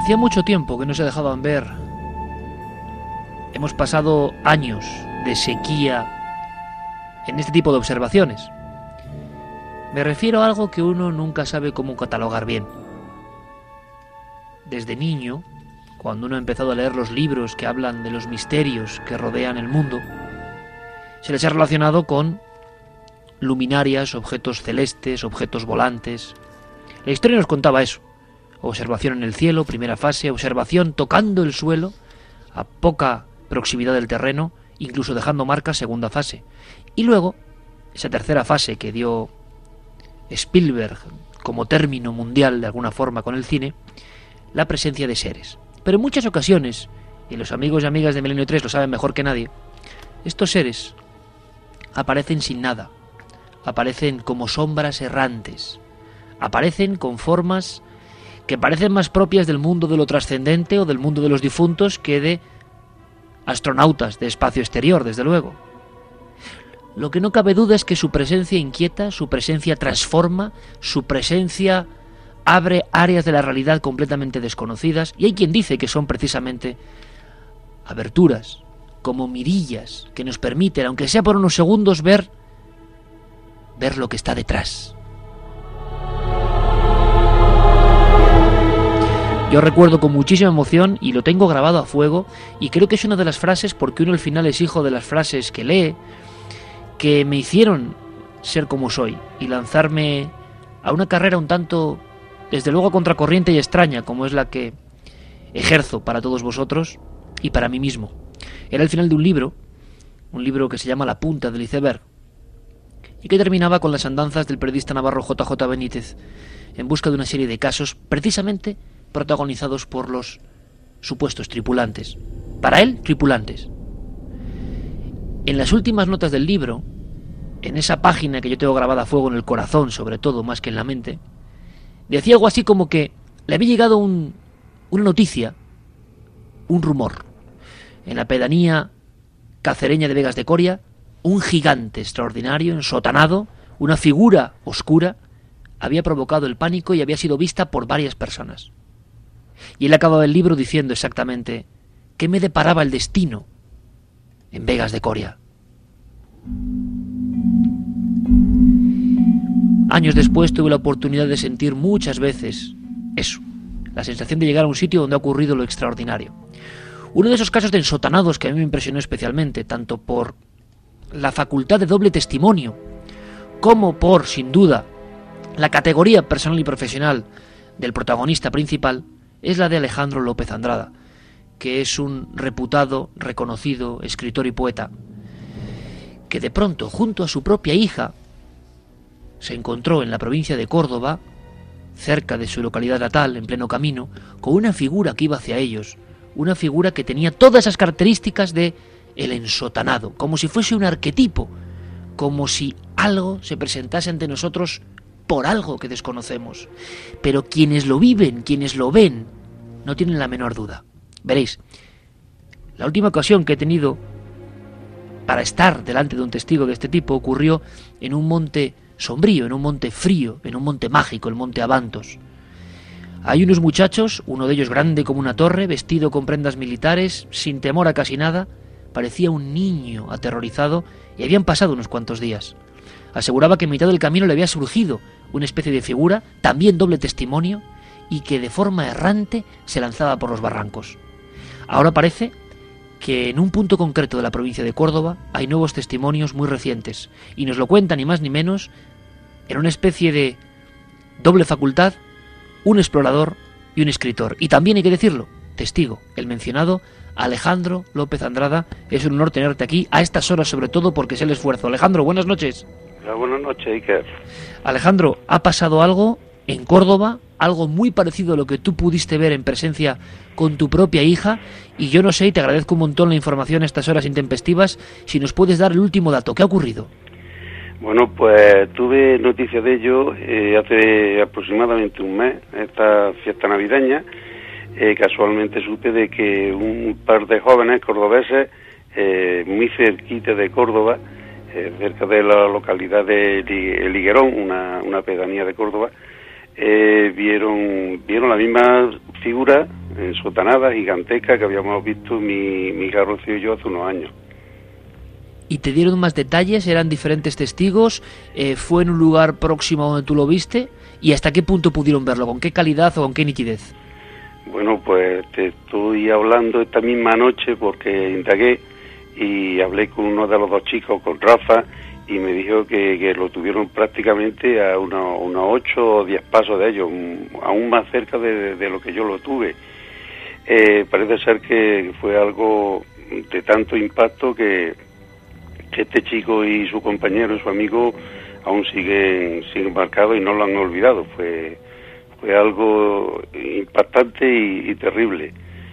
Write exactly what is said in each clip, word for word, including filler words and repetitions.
Hacía mucho tiempo que no se dejaban ver. Hemos pasado años de sequía en este tipo de observaciones. Me refiero a algo que uno nunca sabe cómo catalogar bien. Desde niño, cuando uno ha empezado a leer los libros que hablan de los misterios que rodean el mundo, se les ha relacionado con luminarias, objetos celestes, objetos volantes. La historia nos contaba eso. Observación en el cielo, primera fase, observación tocando el suelo, a poca proximidad del terreno, incluso dejando marcas, segunda fase. Y luego, esa tercera fase que dio Spielberg como término mundial de alguna forma con el cine, la presencia de seres. Pero en muchas ocasiones, y los amigos y amigas de Milenio tres lo saben mejor que nadie, estos seres aparecen sin nada, aparecen como sombras errantes, aparecen con formas que parecen más propias del mundo de lo trascendente o del mundo de los difuntos que de astronautas de espacio exterior, desde luego. Lo que no cabe duda es que su presencia inquieta, su presencia transforma, su presencia abre áreas de la realidad completamente desconocidas, y hay quien dice que son precisamente aberturas, como mirillas, que nos permiten, aunque sea por unos segundos, ver, ver lo que está detrás. Yo recuerdo con muchísima emoción, y lo tengo grabado a fuego, y creo que es una de las frases, porque uno al final es hijo de las frases que lee, que me hicieron ser como soy, y lanzarme a una carrera un tanto, desde luego, contracorriente y extraña, como es la que ejerzo para todos vosotros y para mí mismo. Era el final de un libro, un libro que se llama La punta del iceberg, y que terminaba con las andanzas del periodista navarro J J Benítez en busca de una serie de casos precisamente protagonizados por los supuestos tripulantes. Para él, tripulantes. En las últimas notas del libro, en esa página que yo tengo grabada a fuego en el corazón, sobre todo, más que en la mente, decía algo así como que le había llegado un, una noticia, un rumor. En la pedanía cacereña de Vegas de Coria, un gigante extraordinario, ensotanado, una figura oscura, había provocado el pánico y había sido vista por varias personas. Y él acababa el libro diciendo exactamente qué me deparaba el destino en Vegas de Coria. Años después tuve la oportunidad de sentir muchas veces eso, la sensación de llegar a un sitio donde ha ocurrido lo extraordinario. Uno de esos casos de ensotanados que a mí me impresionó especialmente, tanto por la facultad de doble testimonio, como por, sin duda, la categoría personal y profesional del protagonista principal, es la de Alejandro López Andrada, que es un reputado, reconocido escritor y poeta, que de pronto, junto a su propia hija, se encontró en la provincia de Córdoba, cerca de su localidad natal, en pleno camino, con una figura que iba hacia ellos, una figura que tenía todas esas características de el ensotanado, como si fuese un arquetipo, como si algo se presentase ante nosotros por algo que desconocemos. Pero quienes lo viven, quienes lo ven, no tienen la menor duda. Veréis, la última ocasión que he tenido para estar delante de un testigo de este tipo ocurrió en un monte sombrío, en un monte frío, en un monte mágico, el monte Abantos. Hay unos muchachos, uno de ellos grande como una torre, vestido con prendas militares, sin temor a casi nada, parecía un niño aterrorizado, y habían pasado unos cuantos días. Aseguraba que en mitad del camino le había surgido una especie de figura, también doble testimonio, y que de forma errante se lanzaba por los barrancos. Ahora parece que en un punto concreto de la provincia de Córdoba hay nuevos testimonios muy recientes, y nos lo cuentan ni más ni menos en una especie de doble facultad, un explorador y un escritor. Y también hay que decirlo, testigo, el mencionado Alejandro López Andrada. Es un honor tenerte aquí a estas horas, sobre todo porque es el esfuerzo. Alejandro, buenas noches. Hola, buenas noches, Iker. Alejandro, ha pasado algo en Córdoba, algo muy parecido a lo que tú pudiste ver en presencia con tu propia hija, y yo no sé, y te agradezco un montón la información a estas horas intempestivas, si nos puedes dar el último dato. ¿Qué ha ocurrido? Bueno, pues tuve noticia de ello eh, hace aproximadamente un mes, esta fiesta navideña. Eh, casualmente supe de que un par de jóvenes cordobeses, eh, muy cerquita de Córdoba, eh, cerca de la localidad de El Higuerón, una, una pedanía de Córdoba, eh, vieron vieron la misma figura ensotanada, gigantesca, que habíamos visto mi, mi hija Rocío y yo hace unos años. ¿Y te dieron más detalles? ¿Eran diferentes testigos? Eh, ¿Fue en un lugar próximo a donde tú lo viste? ¿Y hasta qué punto pudieron verlo? ¿Con qué calidad o con qué nitidez? Bueno, pues te estoy hablando esta misma noche porque indagué y hablé con uno de los dos chicos, con Rafa, y me dijo que, que lo tuvieron prácticamente a unos, unos ocho o diez pasos de ellos, aún más cerca de, de lo que yo lo tuve. Eh, parece ser que fue algo de tanto impacto que, que este chico y su compañero, su amigo, aún siguen, siguen marcados y no lo han olvidado. Fue, fue algo impactante y, y terrible.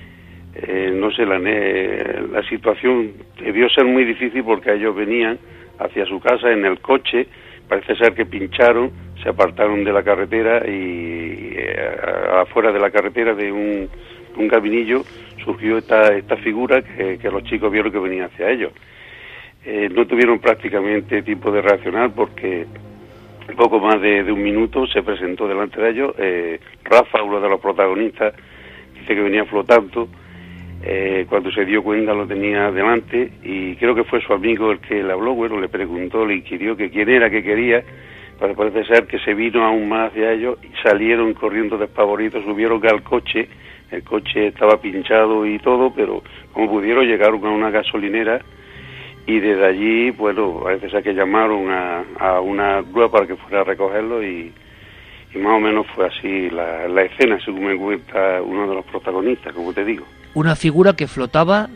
Eh, no sé, la, la situación debió ser muy difícil porque ellos venían hacia su casa en el coche, parece ser que pincharon, se apartaron de la carretera y eh, afuera de la carretera de un, un caminillo surgió esta, esta figura que, que los chicos vieron que venía hacia ellos. Eh, no tuvieron prácticamente tiempo de reaccionar porque poco más de, de un minuto se presentó delante de ellos. Eh, Rafa, uno de los protagonistas, dice que venía flotando. Eh, cuando se dio cuenta lo tenía delante y creo que fue su amigo el que le habló, bueno, le preguntó, le inquirió que quién era, qué quería, pero parece ser que se vino aún más hacia ellos y salieron corriendo despavoridos, subieron al coche, el coche estaba pinchado y todo, pero como pudieron llegaron a una gasolinera y desde allí, bueno, parece ser que llamaron a, a una grúa para que fuera a recogerlo y, y más o menos fue así la, la escena, según me cuenta uno de los protagonistas, como te digo. Una figura que flotaba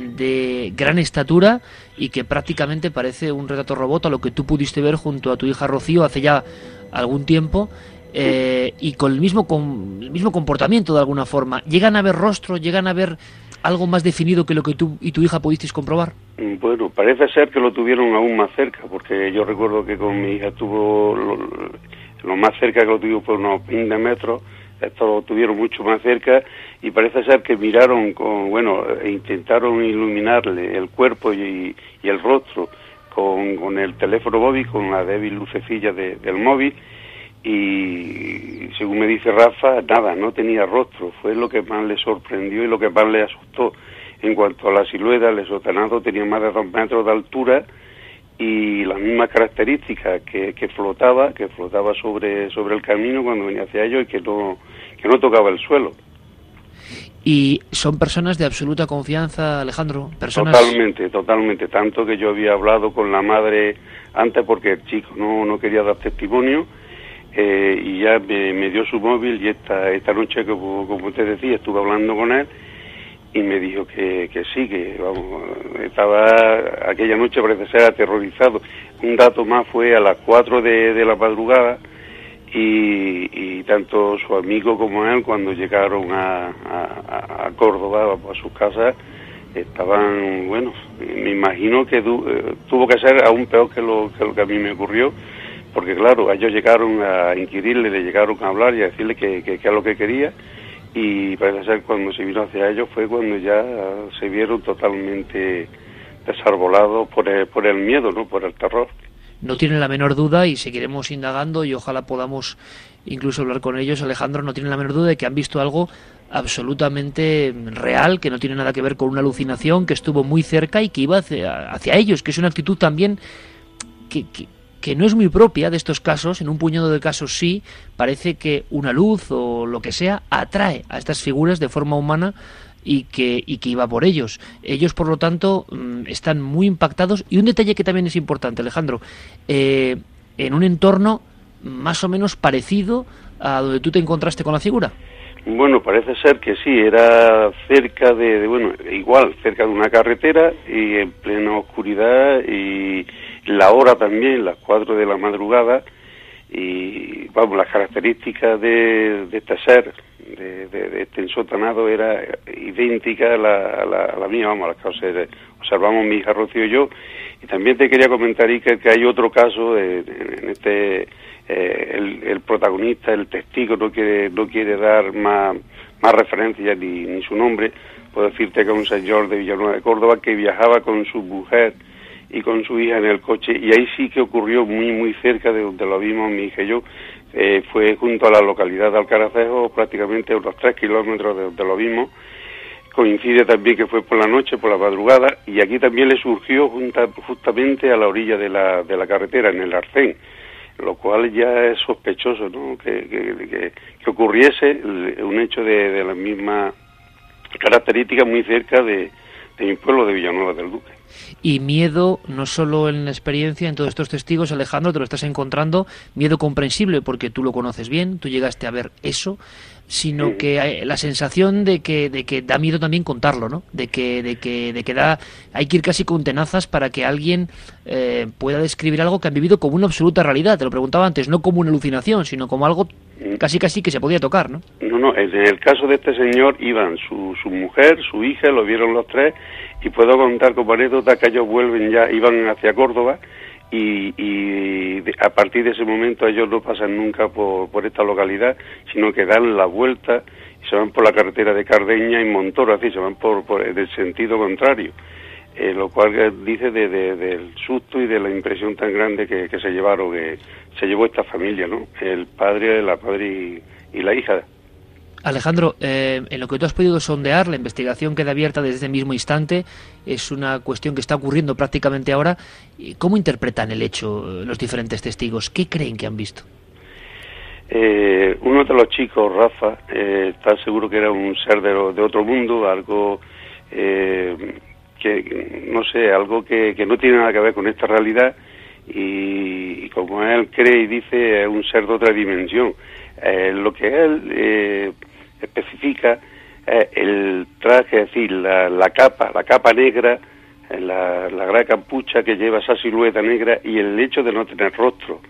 de gran estatura y que prácticamente parece un retrato robot a lo que tú pudiste ver junto a tu hija Rocío hace ya algún tiempo, eh, y con el mismo con el mismo comportamiento de alguna forma. ¿Llegan a ver rostro? ¿Llegan a ver algo más definido que lo que tú y tu hija pudisteis comprobar? Bueno, parece ser que lo tuvieron aún más cerca, porque yo recuerdo que con mi hija estuvo lo, lo más cerca que lo tuvimos fue unos veinte metros. Esto lo tuvieron mucho más cerca y parece ser que miraron con, bueno, e intentaron iluminarle el cuerpo y, y el rostro con, con el teléfono móvil, con la débil lucecilla de, del móvil y según me dice Rafa, nada, no tenía rostro, fue lo que más le sorprendió y lo que más le asustó. En cuanto a la silueta, el sotanado tenía más de dos metros de altura y las mismas características, que, que flotaba, que flotaba sobre sobre el camino cuando venía hacia ellos y que no que no tocaba el suelo. ¿Y son personas de absoluta confianza, Alejandro? Personas... Totalmente, totalmente, tanto que yo había hablado con la madre antes porque el chico no, no quería dar testimonio, eh, y ya me, me dio su móvil y esta esta noche, como, como te decía, estuve hablando con él y me dijo que, que sí, que vamos, estaba aquella noche parece ser aterrorizado. Un dato más fue a las cuatro de, de la madrugada y, y tanto su amigo como él, cuando llegaron a, a, a Córdoba, a sus casas, estaban, bueno, me imagino que du, eh, tuvo que ser aún peor que lo, que lo que a mí me ocurrió, porque claro, ellos llegaron a inquirirle, le llegaron a hablar y a decirle que, que, que es lo que quería. Y parece ser cuando se vino hacia ellos fue cuando ya se vieron totalmente desarbolados por el, por el miedo, ¿no? Por el terror. No tienen la menor duda y seguiremos indagando y ojalá podamos incluso hablar con ellos. Alejandro, no tienen la menor duda de que han visto algo absolutamente real, que no tiene nada que ver con una alucinación, que estuvo muy cerca y que iba hacia, hacia ellos, que es una actitud también que... que que no es muy propia de estos casos. En un puñado de casos sí, parece que una luz o lo que sea atrae a estas figuras de forma humana y que, y que iba por ellos. Ellos, por lo tanto, están muy impactados. Y un detalle que también es importante, Alejandro, eh, en un entorno más o menos parecido a donde tú te encontraste con la figura. Bueno, parece ser que sí, era cerca de, de bueno, igual, cerca de una carretera y en plena oscuridad y la hora también, las cuatro de la madrugada y, vamos, las características de, de este ser, de, de, de este ensotanado era idéntica a la, a la, a la mía, vamos, a las que observamos mi hija Rocío y yo. Y también te quería comentar, Iker, que hay otro caso de, de, en este... Eh, el, el protagonista, el testigo, no quiere no quiere dar más, más referencias ni, ni su nombre. Puedo decirte que es un señor de Villanueva de Córdoba que viajaba con su mujer y con su hija en el coche, y ahí sí que ocurrió muy muy cerca de donde lo vimos mi hija y yo. Eh, fue junto a la localidad de Alcaracejo, prácticamente unos tres kilómetros de donde lo vimos. Coincide también que fue por la noche, por la madrugada, y aquí también le surgió junta, justamente a la orilla de la, de la carretera, en el arcén, lo cual ya es sospechoso, ¿no?, que, que, que, que ocurriese un hecho de, de la misma característica muy cerca de, de mi pueblo de Villanueva del Duque. Y miedo, no solo en la experiencia, en todos estos testigos, Alejandro, te lo estás encontrando, miedo comprensible porque tú lo conoces bien, tú llegaste a ver eso, sino sí. que hay la sensación de que de que da miedo también contarlo, ¿no? De que de que de que da hay que ir casi con tenazas para que alguien eh, pueda describir algo que han vivido como una absoluta realidad. Te lo preguntaba antes, no como una alucinación, sino como algo casi casi que se podía tocar, ¿no? No, no, en el caso de este señor iban su, su mujer, su hija, lo vieron los tres, y puedo contar como anécdota que ellos vuelven ya, iban hacia Córdoba, y, y de, a partir de ese momento ellos no pasan nunca por, por esta localidad, sino que dan la vuelta y se van por la carretera de Cardeña y Montoro, así se van por, por en el sentido contrario, eh, lo cual dice de, de, del susto y de la impresión tan grande que, que se llevaron, que se llevó esta familia, ¿no? El padre, la madre y, y la hija. Alejandro, eh, en lo que tú has podido sondear, la investigación queda abierta desde el mismo instante, es una cuestión que está ocurriendo prácticamente ahora. ¿Cómo interpretan el hecho los diferentes testigos? ¿Qué creen que han visto? Eh, uno de los chicos, Rafa, eh, está seguro que era un ser de, de otro mundo, algo eh, que, no sé, algo que, que no tiene nada que ver con esta realidad, y, y como él cree y dice, es un ser de otra dimensión. Eh, lo que él eh, especifica eh, el traje, es decir, la, la capa, la capa negra, eh, la, la gran capucha que lleva esa silueta negra, y el hecho de no tener rostro.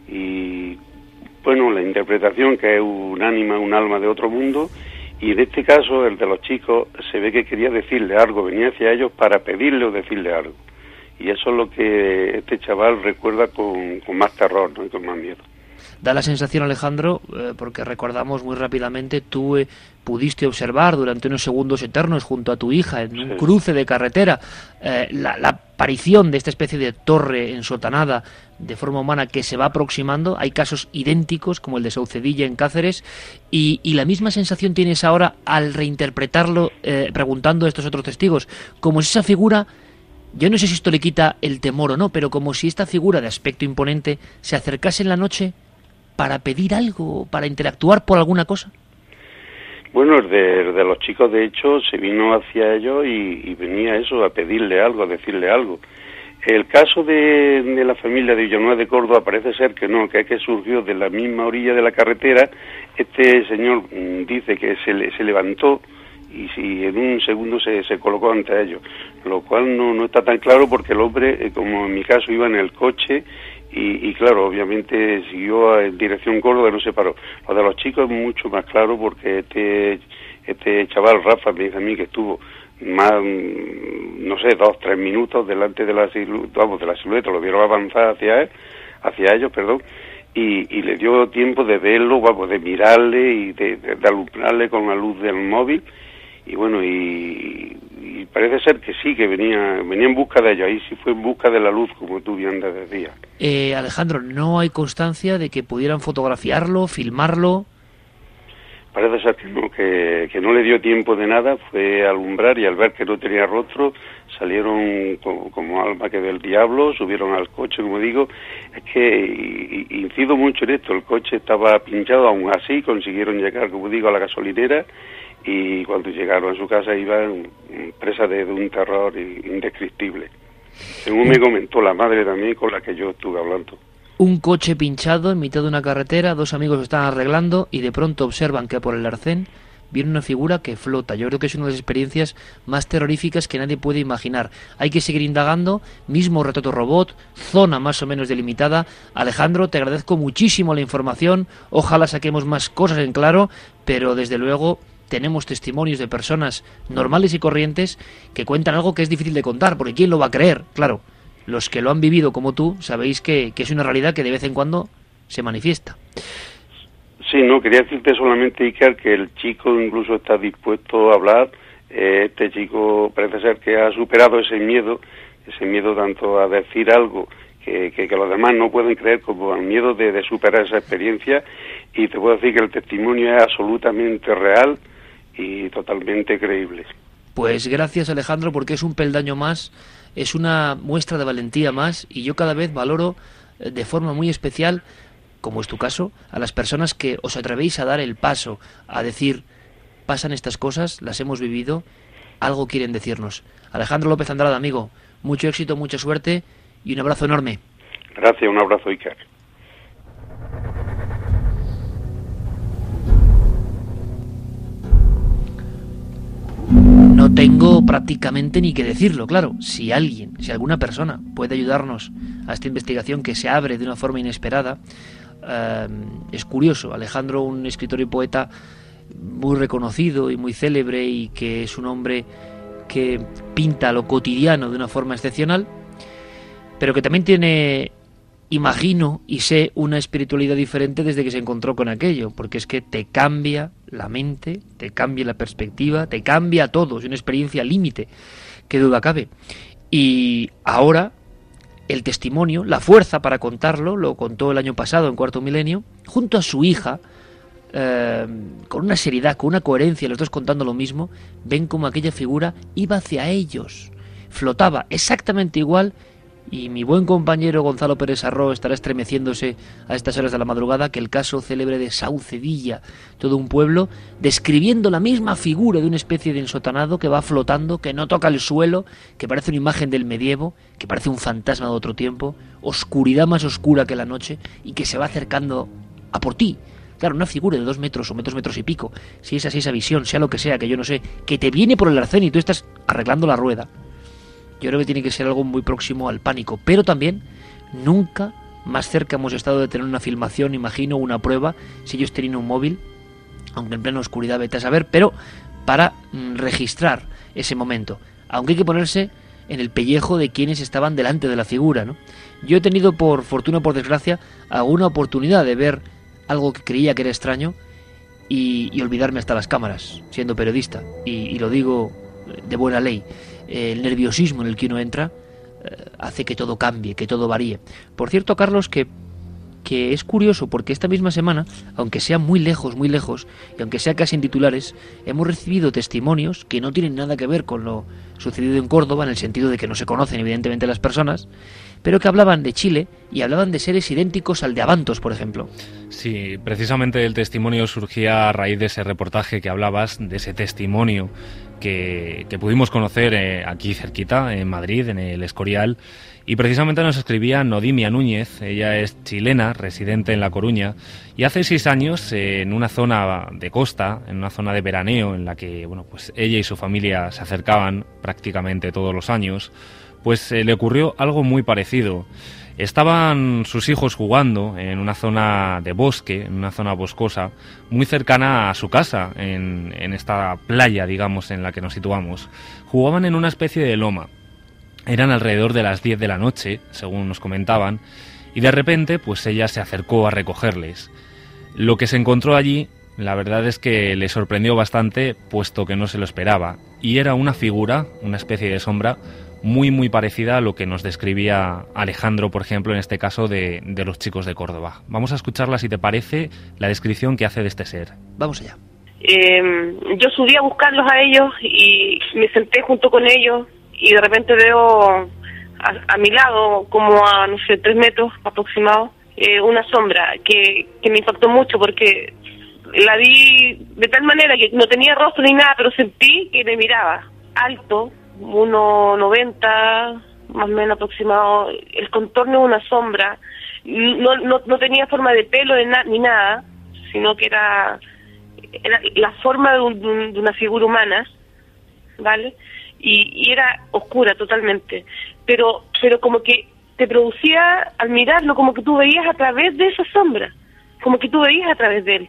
Y bueno, la interpretación que es un ánima, un alma de otro mundo, y en este caso el de los chicos se ve que quería decirle algo, venía hacia ellos para pedirle o decirle algo. Y eso es lo que este chaval recuerda con, con más terror, ¿no?, y con más miedo. Da la sensación, Alejandro, eh, porque recordamos muy rápidamente, tú eh, pudiste observar durante unos segundos eternos junto a tu hija en un sí. cruce de carretera eh, la, la aparición de esta especie de torre ensotanada de forma humana que se va aproximando. Hay casos idénticos como el de Saucedilla en Cáceres, y, y la misma sensación tienes ahora al reinterpretarlo eh, preguntando a estos otros testigos, como si esa figura, yo no sé si esto le quita el temor o no, pero como si esta figura de aspecto imponente se acercase en la noche para pedir algo, para interactuar por alguna cosa. Bueno, el de, el de los chicos, de hecho, se vino hacia ellos y, y venía eso, a pedirle algo, a decirle algo. El caso de, de la familia de Villanueva de Córdoba parece ser que no, que es que surgió de la misma orilla de la carretera. Este señor mmm, dice que se, le, se levantó y si en un segundo se, se colocó ante ellos, lo cual no, no está tan claro porque el hombre, eh, como en mi caso, iba en el coche. Y, y claro, obviamente siguió en dirección Córdoba y no se paró. Lo de los chicos es mucho más claro porque este este chaval, Rafa, me dice a mí que estuvo más, no sé, dos, tres minutos delante de la, silu vamos, de la silueta, lo vieron avanzar hacia él, hacia ellos, perdón, y, y le dio tiempo de verlo, vamos, de mirarle y de, de, de alumbrarle con la luz del móvil. Y bueno, y, y parece ser que sí, que venía venía en busca de ellos, ahí sí fue en busca de la luz, como tú bien decías. Eh, Alejandro, ¿no hay constancia de que pudieran fotografiarlo, filmarlo? Parece ser que no, que, que no le dio tiempo de nada, fue a alumbrar y al ver que no tenía rostro, salieron como, como alma que del diablo, subieron al coche, como digo. Es que y, incido mucho en esto, el coche estaba pinchado, aún así consiguieron llegar, como digo, a la gasolinera, y cuando llegaron a su casa iban presa de, de un terror indescriptible. Según me comentó la madre también con la que yo estuve hablando. Un coche pinchado en mitad de una carretera, dos amigos lo están arreglando y de pronto observan que por el arcén viene una figura que flota. Yo creo que es una de las experiencias más terroríficas que nadie puede imaginar. Hay que seguir indagando, mismo retrato robot, zona más o menos delimitada. Alejandro, te agradezco muchísimo la información, ojalá saquemos más cosas en claro, pero desde luego tenemos testimonios de personas normales y corrientes que cuentan algo que es difícil de contar, porque ¿quién lo va a creer? Claro, los que lo han vivido como tú sabéis que, que es una realidad que de vez en cuando se manifiesta. Sí, no, quería decirte solamente, Iker, que el chico incluso está dispuesto a hablar. Eh, este chico parece ser que ha superado ese miedo, ese miedo tanto a decir algo que, que, que los demás no pueden creer, como al miedo de, de superar esa experiencia. Y te puedo decir que el testimonio es absolutamente real y totalmente creíble. Pues gracias, Alejandro, porque es un peldaño más, es una muestra de valentía más, y yo cada vez valoro de forma muy especial, como es tu caso, a las personas que os atrevéis a dar el paso, a decir, pasan estas cosas, las hemos vivido, algo quieren decirnos. Alejandro López Andrada, amigo, mucho éxito, mucha suerte y un abrazo enorme. Gracias, un abrazo, Iker. No tengo prácticamente ni que decirlo, claro. Si alguien, si alguna persona puede ayudarnos a esta investigación que se abre de una forma inesperada, eh, es curioso. Alejandro, un escritor y poeta muy reconocido y muy célebre, y que es un hombre que pinta lo cotidiano de una forma excepcional, pero que también tiene, imagino y sé, una espiritualidad diferente desde que se encontró con aquello, porque es que te cambia la mente, te cambia la perspectiva, te cambia todo, es una experiencia límite, qué duda cabe. Y ahora el testimonio, la fuerza para contarlo, lo contó el año pasado en Cuarto Milenio, junto a su hija, eh, con una seriedad, con una coherencia, los dos contando lo mismo, ven como aquella figura iba hacia ellos, flotaba exactamente igual. Y mi buen compañero Gonzalo Pérez Arró estará estremeciéndose a estas horas de la madrugada que el caso célebre de Saucedilla, todo un pueblo describiendo la misma figura de una especie de ensotanado que va flotando, que no toca el suelo, que parece una imagen del medievo, que parece un fantasma de otro tiempo, oscuridad más oscura que la noche, y que se va acercando a por ti. Claro, una figura de dos metros o metros, metros y pico, si es así esa visión, sea lo que sea, que yo no sé, que te viene por el arcén y tú estás arreglando la rueda. Yo creo que tiene que ser algo muy próximo al pánico, pero también nunca más cerca hemos estado de tener una filmación, imagino, una prueba, si ellos tenían un móvil, aunque en plena oscuridad vete a saber, pero para mm, registrar ese momento, aunque hay que ponerse en el pellejo de quienes estaban delante de la figura, ¿no? Yo he tenido, por fortuna o por desgracia, alguna oportunidad de ver algo que creía que era extraño y, y olvidarme hasta las cámaras, siendo periodista, y, y lo digo de buena ley. El nerviosismo en el que uno entra eh, hace que todo cambie, que todo varíe. Por cierto, Carlos, que, que es curioso porque esta misma semana, aunque sea muy lejos, muy lejos, y aunque sea casi en titulares, hemos recibido testimonios que no tienen nada que ver con lo sucedido en Córdoba, en el sentido de que no se conocen evidentemente las personas, pero que hablaban de Chile y hablaban de seres idénticos al de Abantos, por ejemplo. Sí, precisamente el testimonio surgía a raíz de ese reportaje que hablabas, de ese testimonio que, que pudimos conocer eh, aquí cerquita, en Madrid, en el Escorial, y precisamente nos escribía Nodimia Núñez. Ella es chilena, residente en La Coruña, y hace seis años, eh, en una zona de costa, en una zona de veraneo, en la que bueno, pues ella y su familia se acercaban prácticamente todos los años, pues eh, le ocurrió algo muy parecido. Estaban sus hijos jugando en una zona de bosque, en una zona boscosa, muy cercana a su casa, en, en esta playa, digamos, en la que nos situamos. Jugaban en una especie de loma. Eran alrededor de las diez de la noche, según nos comentaban, y de repente, pues ella se acercó a recogerles. Lo que se encontró allí, la verdad es que le sorprendió bastante, puesto que no se lo esperaba, y era una figura, una especie de sombra, muy muy parecida a lo que nos describía Alejandro, por ejemplo, en este caso de, de los chicos de Córdoba. Vamos a escucharla, si te parece, la descripción que hace de este ser. Vamos allá. Eh, yo subí a buscarlos a ellos y me senté junto con ellos y de repente veo a, a mi lado, como a, no sé, tres metros aproximado, eh, una sombra que, que me impactó mucho porque la vi de tal manera que no tenía rostro ni nada, pero sentí que me miraba, alto, uno noventa más o menos aproximado, el contorno de una sombra, no no no tenía forma de pelo de na, ni nada, sino que era, era la forma de, un, de una figura humana, ¿vale? Y, y era oscura totalmente, pero pero como que te producía, al mirarlo, como que tú veías a través de esa sombra, como que tú veías a través de él.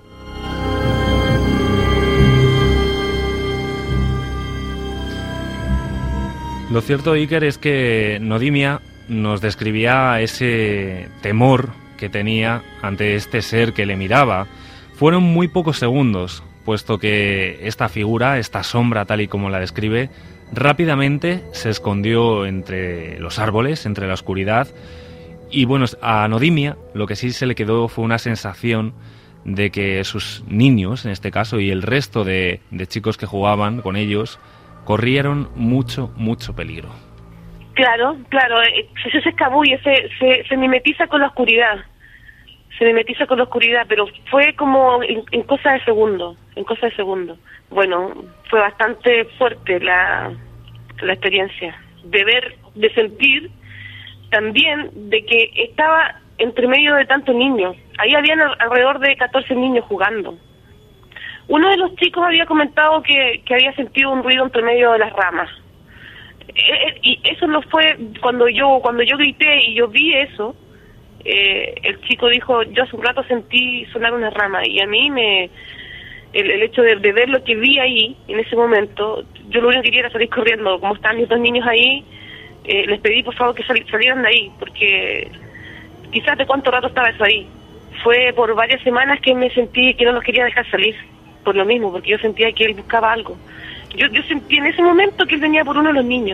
Lo cierto, Iker, es que Nodimia nos describía ese temor que tenía ante este ser que le miraba. Fueron muy pocos segundos, puesto que esta figura, esta sombra tal y como la describe, Rápidamente se escondió entre los árboles, entre la oscuridad, y bueno, a Nodimia lo que sí se le quedó fue una sensación de que sus niños, en este caso, y el resto de, de chicos que jugaban con ellos, corrieron mucho, mucho peligro. Claro, claro, se, se escabulle, se, se, se mimetiza con la oscuridad, se mimetiza con la oscuridad, pero fue como en, en cosa de segundo, en cosa de segundo. Bueno, fue bastante fuerte la, la experiencia, de ver, de sentir también de que estaba entre medio de tantos niños. Ahí habían alrededor de catorce niños jugando. Uno de los chicos había comentado que, que había sentido un ruido entre medio de las ramas. Eh, y eso no fue cuando yo cuando yo grité y yo vi eso. Eh, el chico dijo, yo hace un rato sentí sonar una rama, y a mí me el, el hecho de, de ver lo que vi ahí en ese momento, yo lo único que quería era salir corriendo. Como estaban mis dos niños ahí, eh, les pedí por favor que sal, salieran de ahí, porque quizás de cuánto rato estaba eso ahí. Fue por varias semanas que me sentí que no los quería dejar salir, por lo mismo, porque yo sentía que él buscaba algo. Yo, yo sentí en ese momento que él venía por uno de los niños.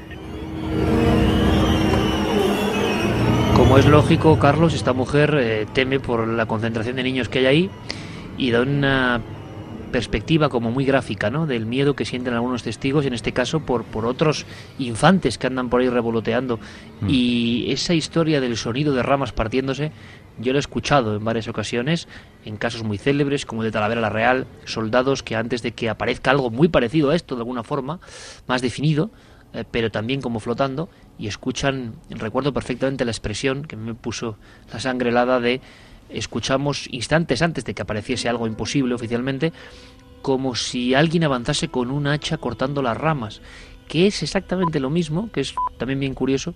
Como es lógico, Carlos, esta mujer eh, teme por la concentración de niños que hay ahí y da una perspectiva como muy gráfica, ¿no?, del miedo que sienten algunos testigos, en este caso por, por otros infantes que andan por ahí revoloteando. Mm. Y esa historia del sonido de ramas partiéndose, yo lo he escuchado en varias ocasiones, en casos muy célebres, como el de Talavera la Real, soldados que antes de que aparezca algo muy parecido a esto, de alguna forma, más definido, eh, pero también como flotando, y escuchan, recuerdo perfectamente la expresión que me puso la sangre helada de, escuchamos instantes antes de que apareciese algo imposible oficialmente, como si alguien avanzase con un hacha cortando las ramas, que es exactamente lo mismo, que es también bien curioso,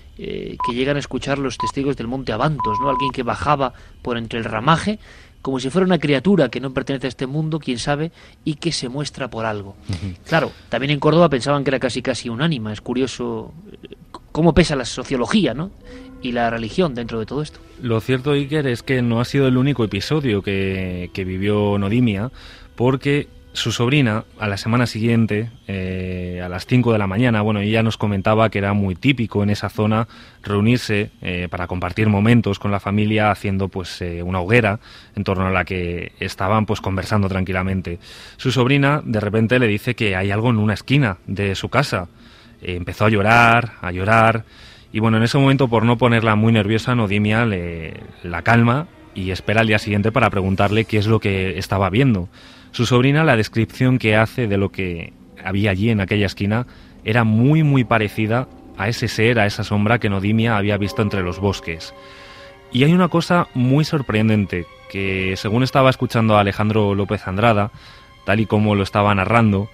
eh, que llegan a escuchar los testigos del monte Abantos, ¿no? Alguien que bajaba por entre el ramaje, como si fuera una criatura que no pertenece a este mundo, quién sabe, y que se muestra por algo. Uh-huh. Claro, también en Córdoba pensaban que era casi casi un ánima. Es curioso cómo pesa la sociología, ¿no?, y la religión dentro de todo esto. Lo cierto, Iker, es que no ha sido el único episodio que, que vivió Nodimia, porque su sobrina, a la semana siguiente, eh, a las cinco de la mañana, bueno, ella nos comentaba que era muy típico en esa zona reunirse eh, para compartir momentos con la familia, haciendo pues eh, una hoguera en torno a la que estaban pues conversando tranquilamente. Su sobrina de repente le dice que hay algo en una esquina de su casa. Eh, empezó a llorar, a llorar, y bueno, en ese momento, por no ponerla muy nerviosa, Nodimia le, la calma y espera al día siguiente para preguntarle qué es lo que estaba viendo. Su sobrina, la descripción que hace de lo que había allí en aquella esquina era muy muy parecida a ese ser, a esa sombra que Nodimia había visto entre los bosques. Y hay una cosa muy sorprendente, que según estaba escuchando a Alejandro López Andrada, tal y como lo estaba narrando,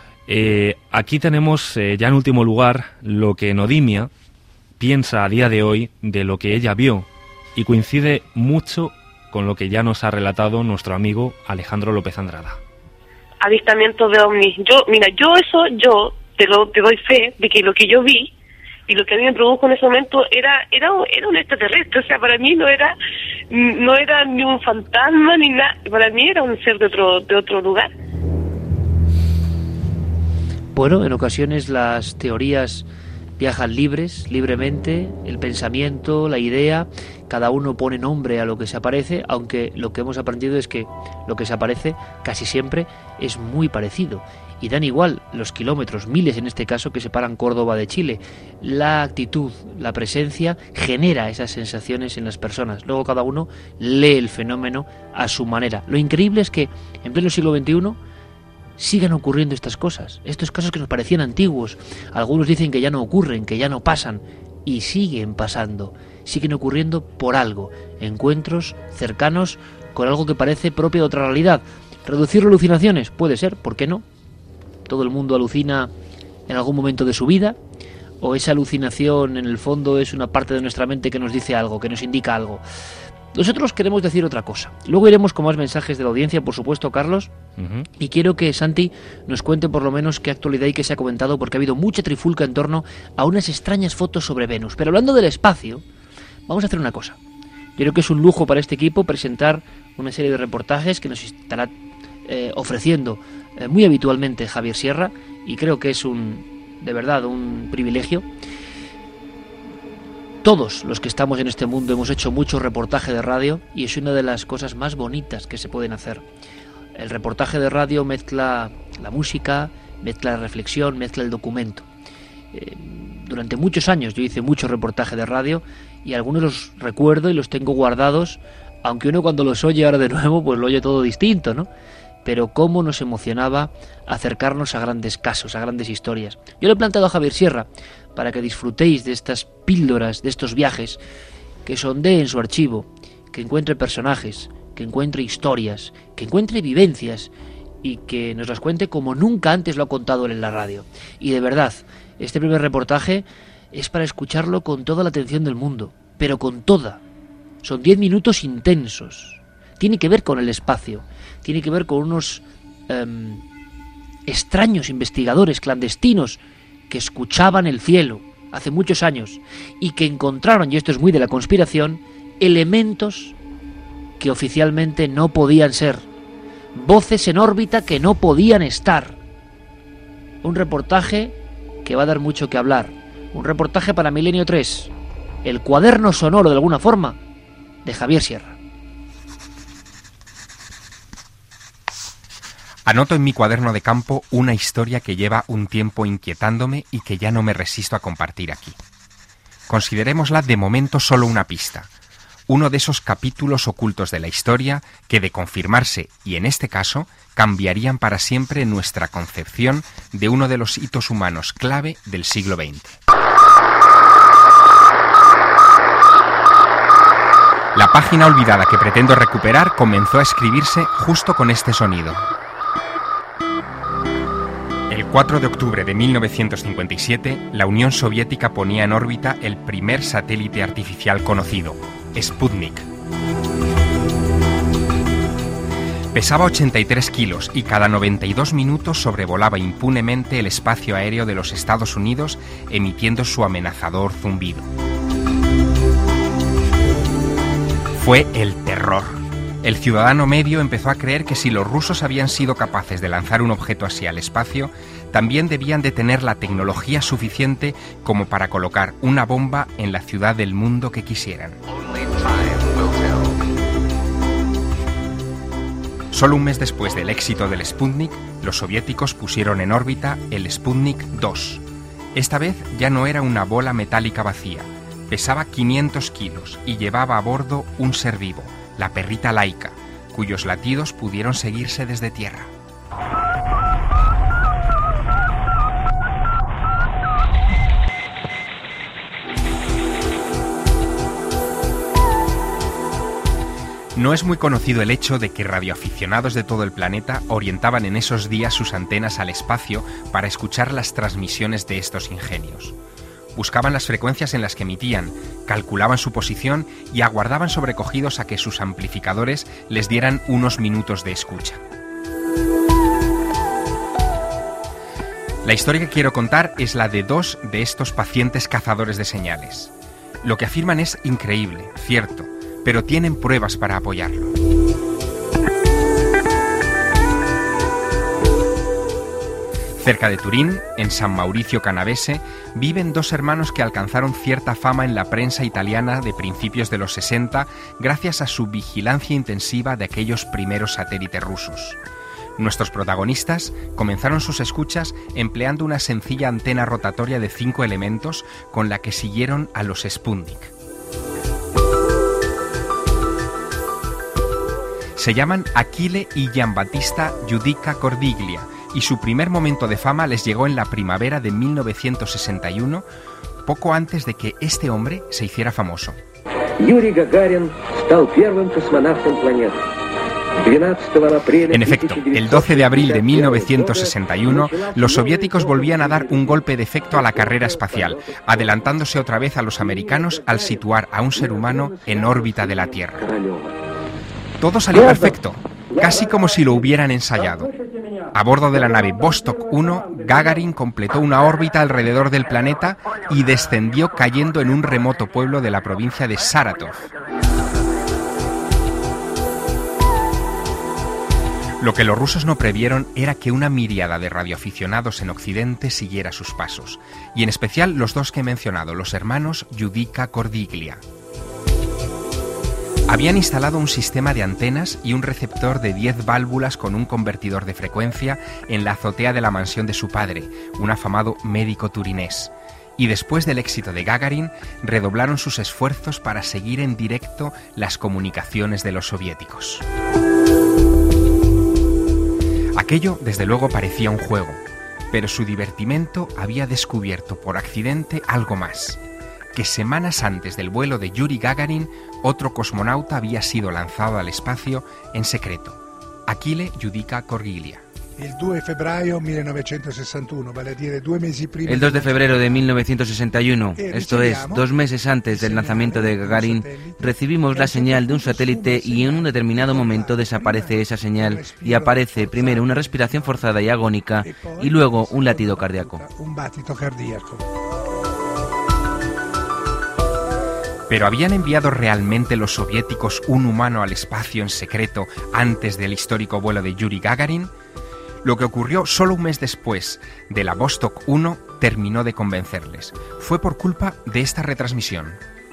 eh, aquí tenemos eh, ya en último lugar lo que Nodimia piensa a día de hoy de lo que ella vio, y coincide mucho con lo que ya nos ha relatado nuestro amigo Alejandro López Andrada. Avistamientos de ovnis. Yo, mira, yo eso, yo te lo te doy fe de que lo que yo vi y lo que a mí me produjo en ese momento era era era un extraterrestre. O sea, para mí no era no era ni un fantasma ni nada. Para mí era un ser de otro de otro lugar. Bueno, en ocasiones las teorías viajan libres, libremente, el pensamiento, la idea, cada uno pone nombre a lo que se aparece, aunque lo que hemos aprendido es que lo que se aparece casi siempre es muy parecido. Y dan igual los kilómetros, miles en este caso, que separan Córdoba de Chile. La actitud, la presencia, genera esas sensaciones en las personas. Luego cada uno lee el fenómeno a su manera. Lo increíble es que en pleno siglo veintiuno sigan ocurriendo estas cosas, estos casos que nos parecían antiguos. Algunos dicen que ya no ocurren, que ya no pasan, y siguen pasando, siguen ocurriendo por algo, encuentros cercanos con algo que parece propio de otra realidad. ¿Reducir alucinaciones? Puede ser, ¿por qué no? Todo el mundo alucina en algún momento de su vida, o esa alucinación en el fondo es una parte de nuestra mente que nos dice algo, que nos indica algo. Nosotros queremos decir otra cosa. Luego iremos con más mensajes de la audiencia, por supuesto, Carlos. Uh-huh. Y quiero que Santi nos cuente por lo menos qué actualidad y qué se ha comentado, porque ha habido mucha trifulca en torno a unas extrañas fotos sobre Venus. Pero hablando del espacio, vamos a hacer una cosa. Yo creo que es un lujo para este equipo presentar una serie de reportajes que nos estará eh, ofreciendo eh, muy habitualmente Javier Sierra, y creo que es un, de verdad, un privilegio. Todos los que estamos en este mundo hemos hecho mucho reportaje de radio y es una de las cosas más bonitas que se pueden hacer. El reportaje de radio mezcla la música, mezcla la reflexión, mezcla el documento. Eh, durante muchos años yo hice mucho reportaje de radio y algunos los recuerdo y los tengo guardados, aunque uno cuando los oye ahora de nuevo pues lo oye todo distinto, ¿no? Pero cómo nos emocionaba acercarnos a grandes casos, a grandes historias. Yo le he planteado a Javier Sierra para que disfrutéis de estas píldoras, de estos viajes, que sondee en su archivo, que encuentre personajes, que encuentre historias, que encuentre vivencias y que nos las cuente como nunca antes lo ha contado él en la radio. Y de verdad, este primer reportaje es para escucharlo con toda la atención del mundo, pero con toda. Son diez minutos intensos. Tiene que ver con el espacio, tiene que ver con unos eh, extraños investigadores clandestinos que escuchaban el cielo hace muchos años y que encontraron, y esto es muy de la conspiración, elementos que oficialmente no podían ser, voces en órbita que no podían estar. Un reportaje que va a dar mucho que hablar, un reportaje para Milenio tres, el cuaderno sonoro de alguna forma de Javier Sierra. Anoto en mi cuaderno de campo una historia que lleva un tiempo inquietándome y que ya no me resisto a compartir aquí. Considerémosla de momento solo una pista, uno de esos capítulos ocultos de la historia que, de confirmarse, y en este caso, cambiarían para siempre nuestra concepción de uno de los hitos humanos clave del siglo veinte. La página olvidada que pretendo recuperar comenzó a escribirse justo con este sonido. El cuatro de octubre de mil novecientos cincuenta y siete, la Unión Soviética ponía en órbita el primer satélite artificial conocido, Sputnik. Pesaba ochenta y tres kilos y cada noventa y dos minutos sobrevolaba impunemente el espacio aéreo de los Estados Unidos, emitiendo su amenazador zumbido. Fue el terror. El ciudadano medio empezó a creer que si los rusos habían sido capaces de lanzar un objeto así al espacio, también debían de tener la tecnología suficiente como para colocar una bomba en la ciudad del mundo que quisieran. Solo un mes después del éxito del Sputnik, los soviéticos pusieron en órbita el Sputnik dos. Esta vez ya no era una bola metálica vacía, pesaba quinientos kilos y llevaba a bordo un ser vivo, la perrita Laika, cuyos latidos pudieron seguirse desde tierra. No es muy conocido el hecho de que radioaficionados de todo el planeta orientaban en esos días sus antenas al espacio para escuchar las transmisiones de estos ingenios. Buscaban las frecuencias en las que emitían, calculaban su posición y aguardaban sobrecogidos a que sus amplificadores les dieran unos minutos de escucha. La historia que quiero contar es la de dos de estos pacientes cazadores de señales. Lo que afirman es increíble, cierto, pero tienen pruebas para apoyarlo. Cerca de Turín, en San Mauricio Canavese, viven dos hermanos que alcanzaron cierta fama en la prensa italiana de principios de los sesenta gracias a su vigilancia intensiva de aquellos primeros satélites rusos. Nuestros protagonistas comenzaron sus escuchas empleando una sencilla antena rotatoria de cinco elementos con la que siguieron a los Sputnik. Se llaman Achille y Giambattista Giudica Cordiglia, y su primer momento de fama les llegó en la primavera de mil novecientos sesenta y uno, poco antes de que este hombre se hiciera famoso. Yuri Gagarin стал первым космонавтом планеты. En efecto, el doce de abril de mil novecientos sesenta y uno, los soviéticos volvían a dar un golpe de efecto a la carrera espacial, adelantándose otra vez a los americanos al situar a un ser humano en órbita de la Tierra. Todo salió perfecto, casi como si lo hubieran ensayado. A bordo de la nave Vostok uno, Gagarin completó una órbita alrededor del planeta y descendió cayendo en un remoto pueblo de la provincia de Saratov. Lo que los rusos no previeron era que una miríada de radioaficionados en Occidente siguiera sus pasos, y en especial los dos que he mencionado, los hermanos Yudica Cordiglia. Habían instalado un sistema de antenas y un receptor de diez válvulas con un convertidor de frecuencia en la azotea de la mansión de su padre, un afamado médico turinés. Y después del éxito de Gagarin, redoblaron sus esfuerzos para seguir en directo las comunicaciones de los soviéticos. Aquello, desde luego, parecía un juego, pero su divertimento había descubierto por accidente algo más: que semanas antes del vuelo de Yuri Gagarin, otro cosmonauta había sido lanzado al espacio en secreto, Achille Yudica Cordiglia. El dos de febrero de mil novecientos sesenta y uno, esto es, dos meses antes del lanzamiento de Gagarin, recibimos la señal de un satélite y en un determinado momento desaparece esa señal y aparece primero una respiración forzada y agónica y luego un latido cardíaco. ¿Pero habían enviado realmente los soviéticos un humano al espacio en secreto antes del histórico vuelo de Yuri Gagarin? Lo que ocurrió solo un mes después de la Vostok uno terminó de convencerles. Fue por culpa de esta retransmisión.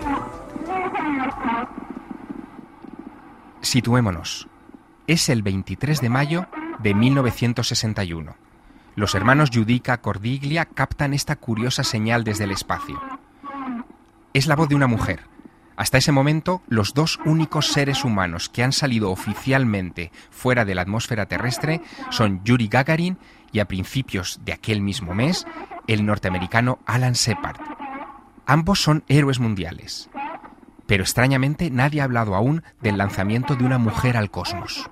Situémonos. Es el veintitrés de mayo de mil novecientos sesenta y uno. Los hermanos Yudica Cordiglia captan esta curiosa señal desde el espacio. Es la voz de una mujer. Hasta ese momento, los dos únicos seres humanos que han salido oficialmente fuera de la atmósfera terrestre son Yuri Gagarin y, a principios de aquel mismo mes, el norteamericano Alan Shepard. Ambos son héroes mundiales. Pero extrañamente nadie ha hablado aún del lanzamiento de una mujer al cosmos.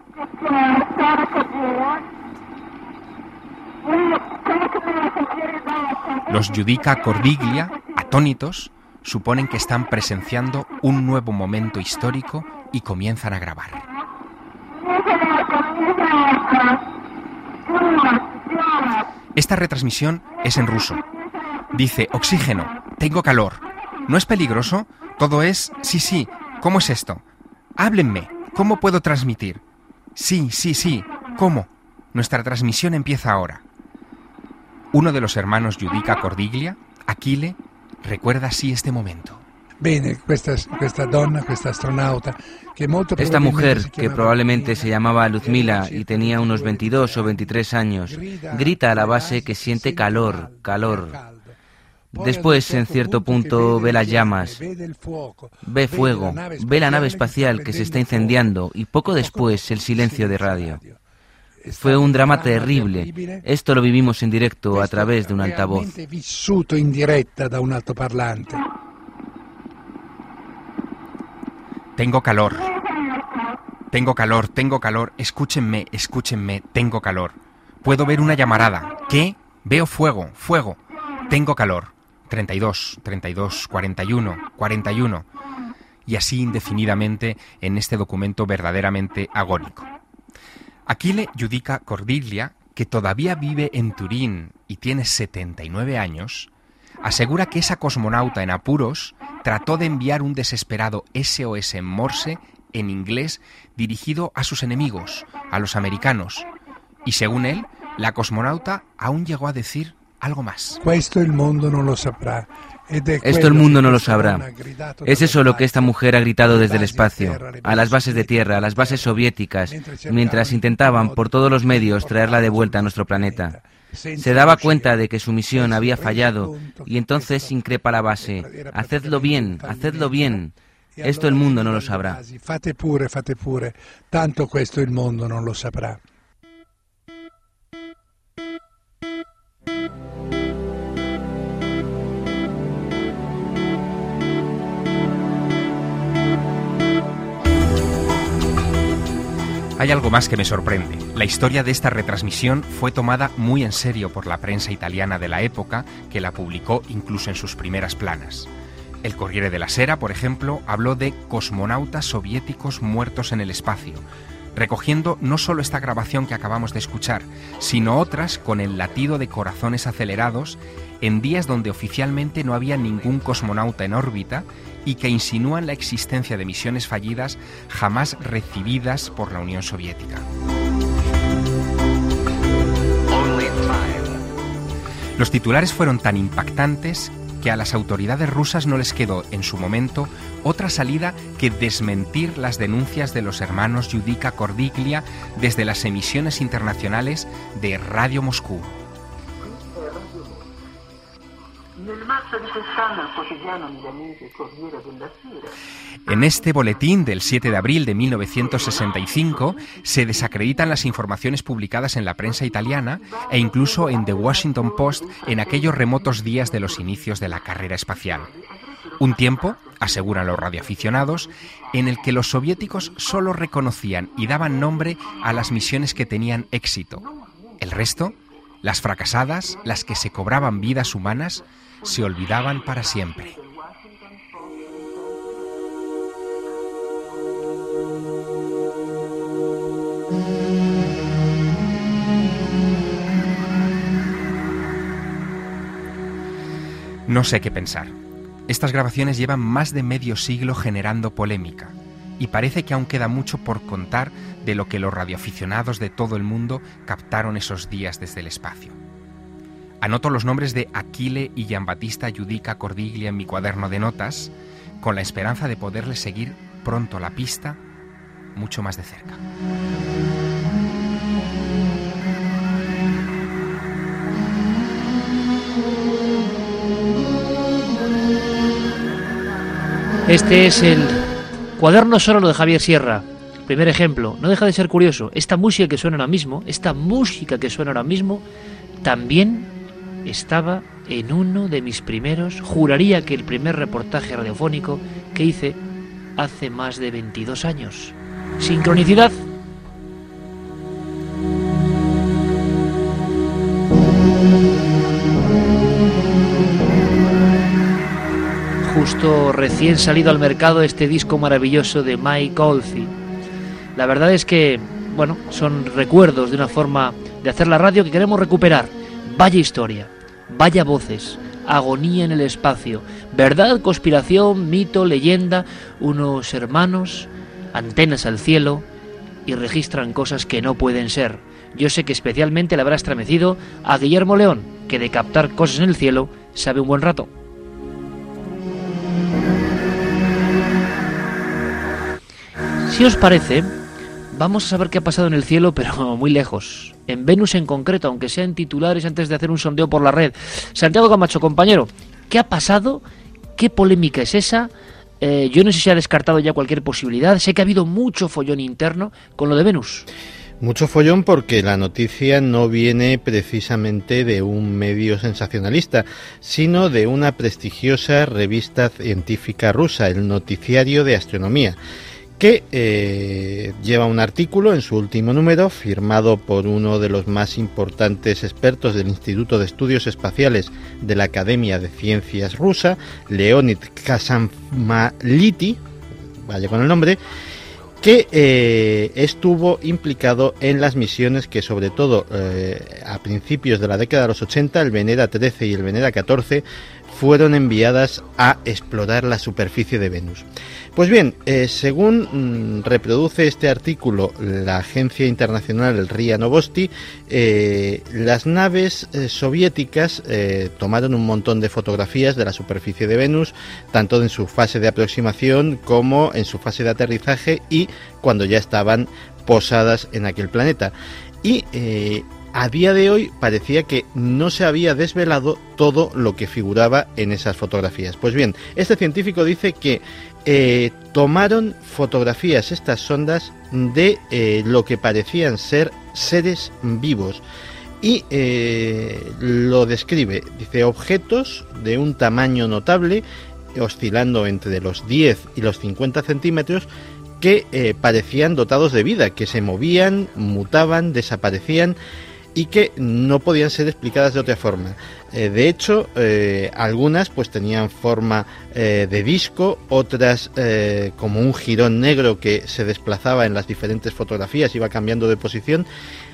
Los Yudica Cordiglia, atónitos, suponen que están presenciando un nuevo momento histórico y comienzan a grabar. Esta retransmisión es en ruso. Dice: oxígeno, tengo calor. ¿No es peligroso? Todo es... Sí, sí, ¿cómo es esto? Háblenme, ¿cómo puedo transmitir? Sí, sí, sí, ¿cómo? Nuestra transmisión empieza ahora. Uno de los hermanos Yudica Cordiglia, Achille, recuerda así este momento. Esta mujer, que probablemente se llamaba Luzmila y tenía unos veintidós o veintitrés años, grita a la base que siente calor, calor. Después, en cierto punto, ve las llamas, ve fuego, ve la nave espacial que se está incendiando y poco después el silencio de radio. Fue un drama terrible. Esto lo vivimos en directo a través de un altavoz. Tengo calor. Tengo calor, tengo calor. Escúchenme, escúchenme, tengo calor. Puedo ver una llamarada. ¿Qué? Veo fuego, fuego. Tengo calor. treinta y dos, treinta y dos, cuarenta y uno, cuarenta y uno. Y así indefinidamente en este documento verdaderamente agónico. Achille Yudica Cordiglia, que todavía vive en Turín y tiene setenta y nueve años, asegura que esa cosmonauta en apuros trató de enviar un desesperado S O S en Morse en inglés dirigido a sus enemigos, a los americanos. Y según él, la cosmonauta aún llegó a decir algo más. Esto el mundo no lo sabrá. Esto el mundo no lo sabrá. Es eso lo que esta mujer ha gritado desde el espacio, a las bases de tierra, a las bases soviéticas, mientras intentaban por todos los medios traerla de vuelta a nuestro planeta. Se daba cuenta de que su misión había fallado y entonces increpa a la base: hacedlo bien, hacedlo bien. Esto el mundo no lo sabrá. Fate pure, fate pure. Tanto questo el mundo non lo saprà. Hay algo más que me sorprende. La historia de esta retransmisión fue tomada muy en serio por la prensa italiana de la época, que la publicó incluso en sus primeras planas. El Corriere della Sera, por ejemplo, habló de cosmonautas soviéticos muertos en el espacio, recogiendo no solo esta grabación que acabamos de escuchar, sino otras con el latido de corazones acelerados en días donde oficialmente no había ningún cosmonauta en órbita y que insinúan la existencia de misiones fallidas jamás recibidas por la Unión Soviética. Los titulares fueron tan impactantes que a las autoridades rusas no les quedó en su momento otra salida que desmentir las denuncias de los hermanos Yudica Cordiglia desde las emisiones internacionales de Radio Moscú. En este boletín del siete de abril de mil novecientos sesenta y cinco se desacreditan las informaciones publicadas en la prensa italiana e incluso en The Washington Post en aquellos remotos días de los inicios de la carrera espacial. Un tiempo, aseguran los radioaficionados, en el que los soviéticos solo reconocían y daban nombre a las misiones que tenían éxito. El resto, las fracasadas, las que se cobraban vidas humanas, se olvidaban para siempre. No sé qué pensar. Estas grabaciones llevan más de medio siglo generando polémica y parece que aún queda mucho por contar de lo que los radioaficionados de todo el mundo captaron esos días desde el espacio. Anoto los nombres de Achille y Giambattista Yudica Cordiglia en mi cuaderno de notas, con la esperanza de poderles seguir pronto la pista mucho más de cerca. Este es el cuaderno sonoro de Javier Sierra. Primer ejemplo, no deja de ser curioso. Esta música que suena ahora mismo, esta música que suena ahora mismo, también estaba en uno de mis primeros, juraría que el primer reportaje radiofónico que hice hace más de veintidós años. Sincronicidad. Justo recién salido al mercado este disco maravilloso de Mike Oldfield. La verdad es que, bueno, son recuerdos de una forma de hacer la radio que queremos recuperar. Vaya historia, vaya voces, agonía en el espacio, verdad, conspiración, mito, leyenda, unos hermanos, antenas al cielo y registran cosas que no pueden ser. Yo sé que especialmente le habrá estremecido a Guillermo León, que de captar cosas en el cielo sabe un buen rato. Si os parece, vamos a saber qué ha pasado en el cielo, pero muy lejos. En Venus en concreto, aunque sea en titulares antes de hacer un sondeo por la red. Santiago Camacho, compañero, ¿qué ha pasado? ¿Qué polémica es esa? Eh, yo no sé si ha descartado ya cualquier posibilidad. Sé que ha habido mucho follón interno con lo de Venus. Mucho follón porque la noticia no viene precisamente de un medio sensacionalista, sino de una prestigiosa revista científica rusa, el Noticiario de Astronomía, que eh, lleva un artículo en su último número firmado por uno de los más importantes expertos del Instituto de Estudios Espaciales de la Academia de Ciencias rusa, Leonid Kazanmality, vaya con el nombre, que eh, estuvo implicado en las misiones que, sobre todo eh, a principios de la década de los ochenta, el Venera trece y el Venera catorce fueron enviadas a explorar la superficie de Venus. Pues bien, eh, según mmm, reproduce este artículo la agencia internacional el R I A Novosti, eh, las naves eh, soviéticas eh, tomaron un montón de fotografías de la superficie de Venus, tanto en su fase de aproximación como en su fase de aterrizaje y cuando ya estaban posadas en aquel planeta. Y eh, a día de hoy parecía que no se había desvelado todo lo que figuraba en esas fotografías. Pues bien, este científico dice que eh, tomaron fotografías estas sondas de eh, lo que parecían ser seres vivos y eh, lo describe, dice, objetos de un tamaño notable, oscilando entre los diez y los cincuenta centímetros, que eh, parecían dotados de vida, que se movían, mutaban, desaparecían y que no podían ser explicadas de otra forma. Eh, de hecho, eh, algunas pues tenían forma eh, de disco, otras eh, como un jirón negro que se desplazaba en las diferentes fotografías, iba cambiando de posición,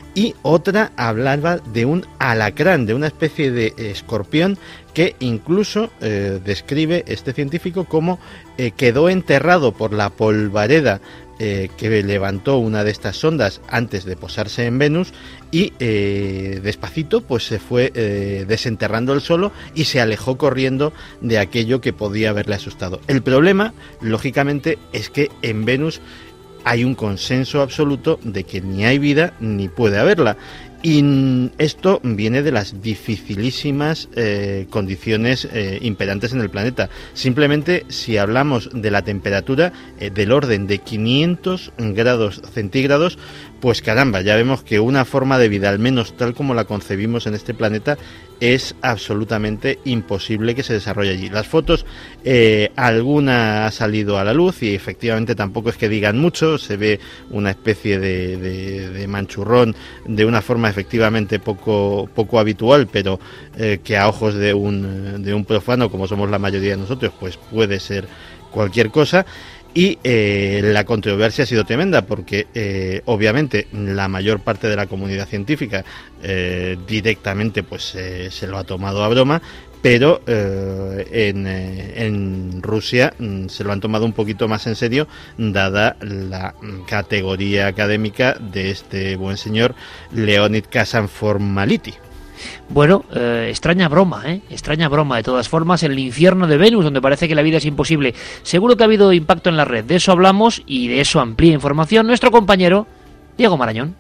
y otra hablaba de un alacrán, de una especie de escorpión que incluso eh, describe este científico como eh, quedó enterrado por la polvareda eh, que levantó una de estas sondas antes de posarse en Venus y eh, despacito pues se fue eh, desenterrando él solo y se alejó corriendo de aquello que podía haberle asustado. El problema, lógicamente, es que en Venus hay un consenso absoluto de que ni hay vida ni puede haberla. Y esto viene de las dificilísimas eh, condiciones eh, imperantes en el planeta. Simplemente, si hablamos de la temperatura eh, del orden de quinientos grados centígrados, pues caramba, ya vemos que una forma de vida, al menos tal como la concebimos en este planeta, es absolutamente imposible que se desarrolle allí. Las fotos, eh, alguna ha salido a la luz y efectivamente tampoco es que digan mucho, se ve una especie de, de, de manchurrón de una forma efectivamente poco, poco habitual, pero eh, que a ojos de un, de un profano, como somos la mayoría de nosotros, pues puede ser cualquier cosa. Y eh, la controversia ha sido tremenda porque eh, obviamente la mayor parte de la comunidad científica eh, directamente pues eh, se lo ha tomado a broma, pero eh, en, eh, en Rusia mm, se lo han tomado un poquito más en serio, dada la categoría académica de este buen señor Leonid Kazanformality. Bueno, eh, extraña broma, ¿eh? Extraña broma, de todas formas, en el infierno de Venus, donde parece que la vida es imposible. Seguro que ha habido impacto en la red, de eso hablamos y de eso amplía información nuestro compañero Diego Marañón.